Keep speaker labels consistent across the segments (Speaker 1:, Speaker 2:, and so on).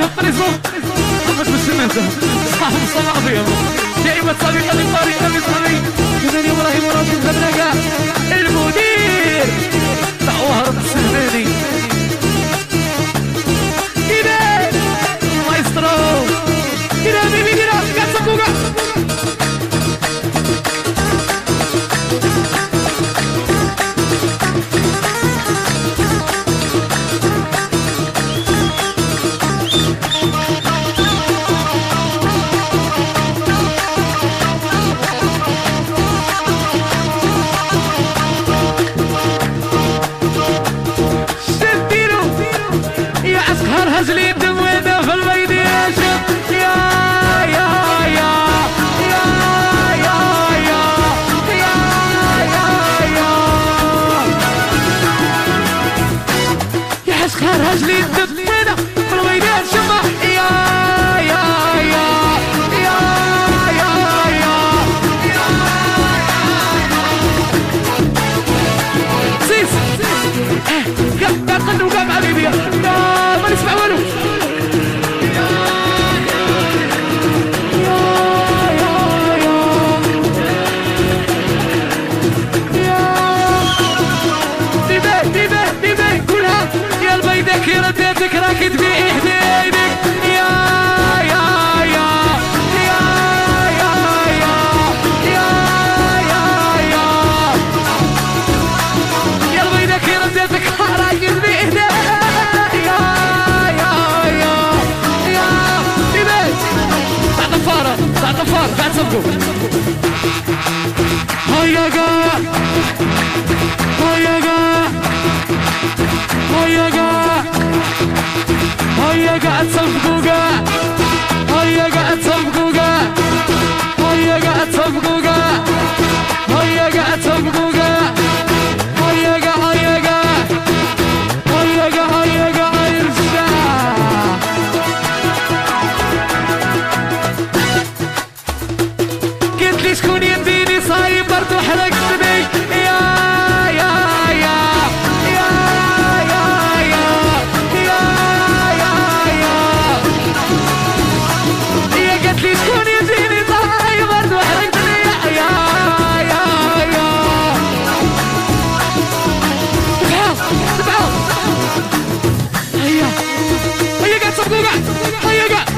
Speaker 1: بريزون عمك بالسمنتة صاحب الصلاة يا دائما صديقة للطريقة بصحبي يوناني ابراهيم وراشد زبناقة المدير دعوة هرب السلماني كده مايسترو كده بيبي كده قاعد صفوقة هزلي الدم ويدا في البيض يا شب يا يا يا يا يا يا يا يا يا حسخر هزلي الدم ويدا في البيض يا شب يا يا يا يا يا يا سيس يا قد وقام علي يا ما نسمع والو ديبي كلها يا البيدك يا رديتك راكد بايديك يا يا يا يا يا يا يا يا يا البيدك يا رديتك راكد بايديك طفار قاعد صفقوا هيا قا هيا قا هيا قا هيا قاعد صفقوا قا هيا قاعد صفقوا قا هيا قاعد صفقوا قا هيا قاعد صفقوا قا هيا قا هيا قا هيا قا هيا قا يرجع شكون يديني صايب برضو حرقتني يا يا يا يا يا يا يا يا يا قالت لي شكون يديني صايب برضو حرقتني يا يا يا تبعوا هيا هيا قاعد صفقوا قاعد هيا قاعد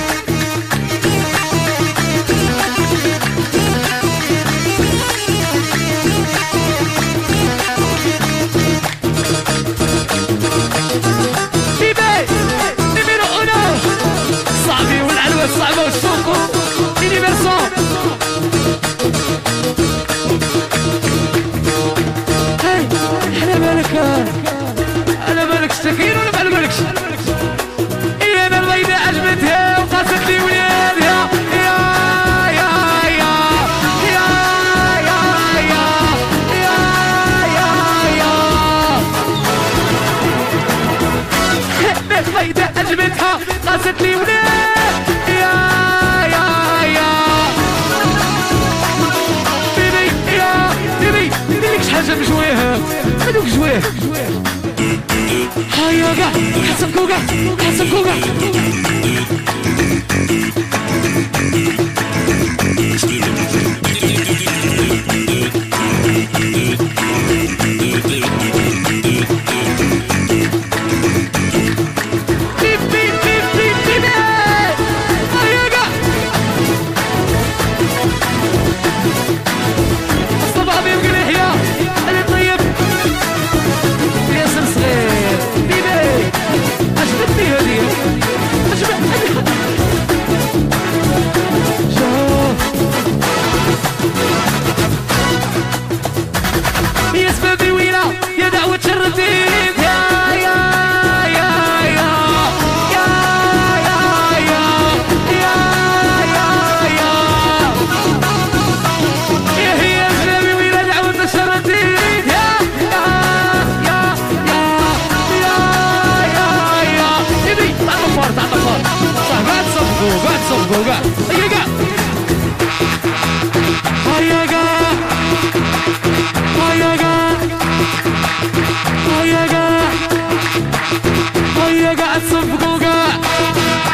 Speaker 1: صعبة والسوق يونيفرسون هاي على بالك سكين ولا على بالكش إيه أنا البيضة عجبتها وقاست لي ولادها يا يا يا يا يا يا يا يا يا البيضة عجبتها قاست لي ولادها حاجة بجويها هذوك جويه هيا قاع حسب كوكا حسب كوكا صفقوا هيا قاعد صفقوا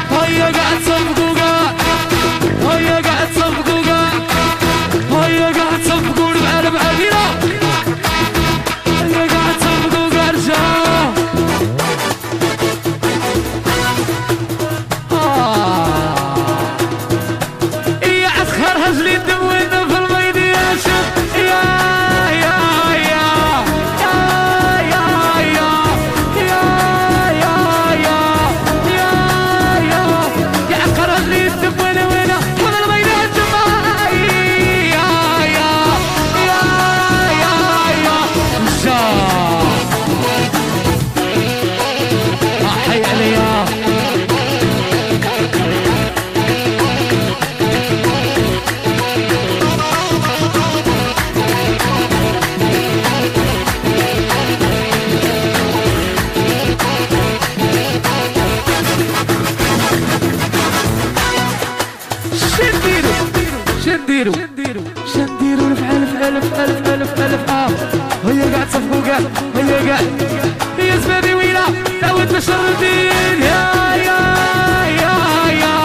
Speaker 1: صفقوا كاع هيا كاع هي زبادي ويلا داوت بشر الدين يا يا يا يا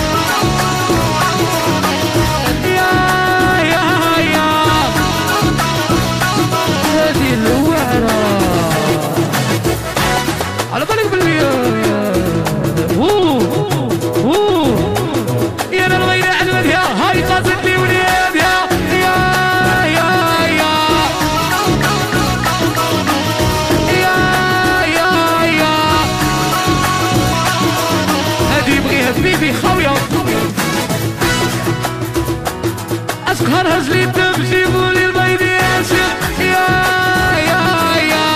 Speaker 1: يا يا يا هذه الوعرة على بالك باللي يا انا الغيرة عجبتها هاي قاصد لي وليدها يا يا يا يا يا يا هادي يبغيها بيبي خاوية اشقهر هجلي الدم جيبولي البيض يا شيخ يا يا يا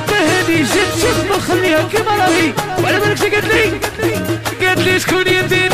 Speaker 1: خليها كيما راهي وعلى بالك شي قالت لي شكون يديني